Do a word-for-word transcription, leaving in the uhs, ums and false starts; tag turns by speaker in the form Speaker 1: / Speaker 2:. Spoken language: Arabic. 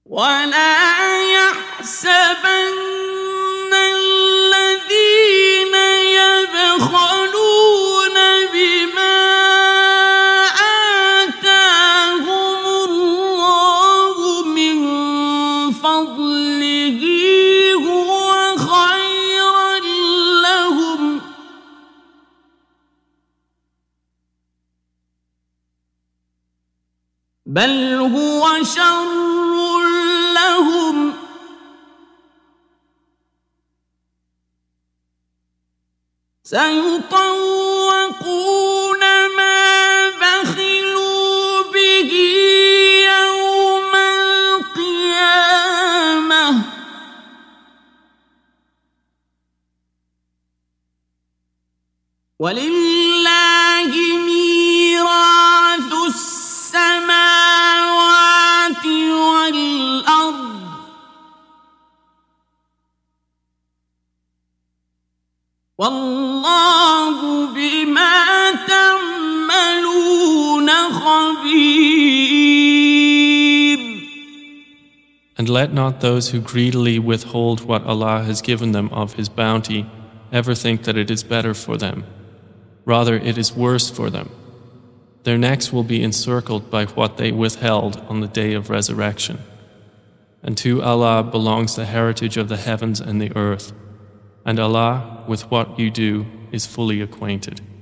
Speaker 1: ولا يحسبن الذين يبخلون بما آتاهم الله من فضله هو خيرا لهم بل هو شر لهم سيطوقون ما بخلوا به يوم القيامة ولله ميراث السماوات والأرض والله بما تعملون خبير.
Speaker 2: And let not those who greedily withhold what Allah has given them of His bounty ever think that it is better for them. Rather, it is worse for them. Their necks will be encircled by what they withheld on the day of resurrection. And to Allah belongs the heritage of the heavens and the earth. And Allah, with what you do, is fully acquainted.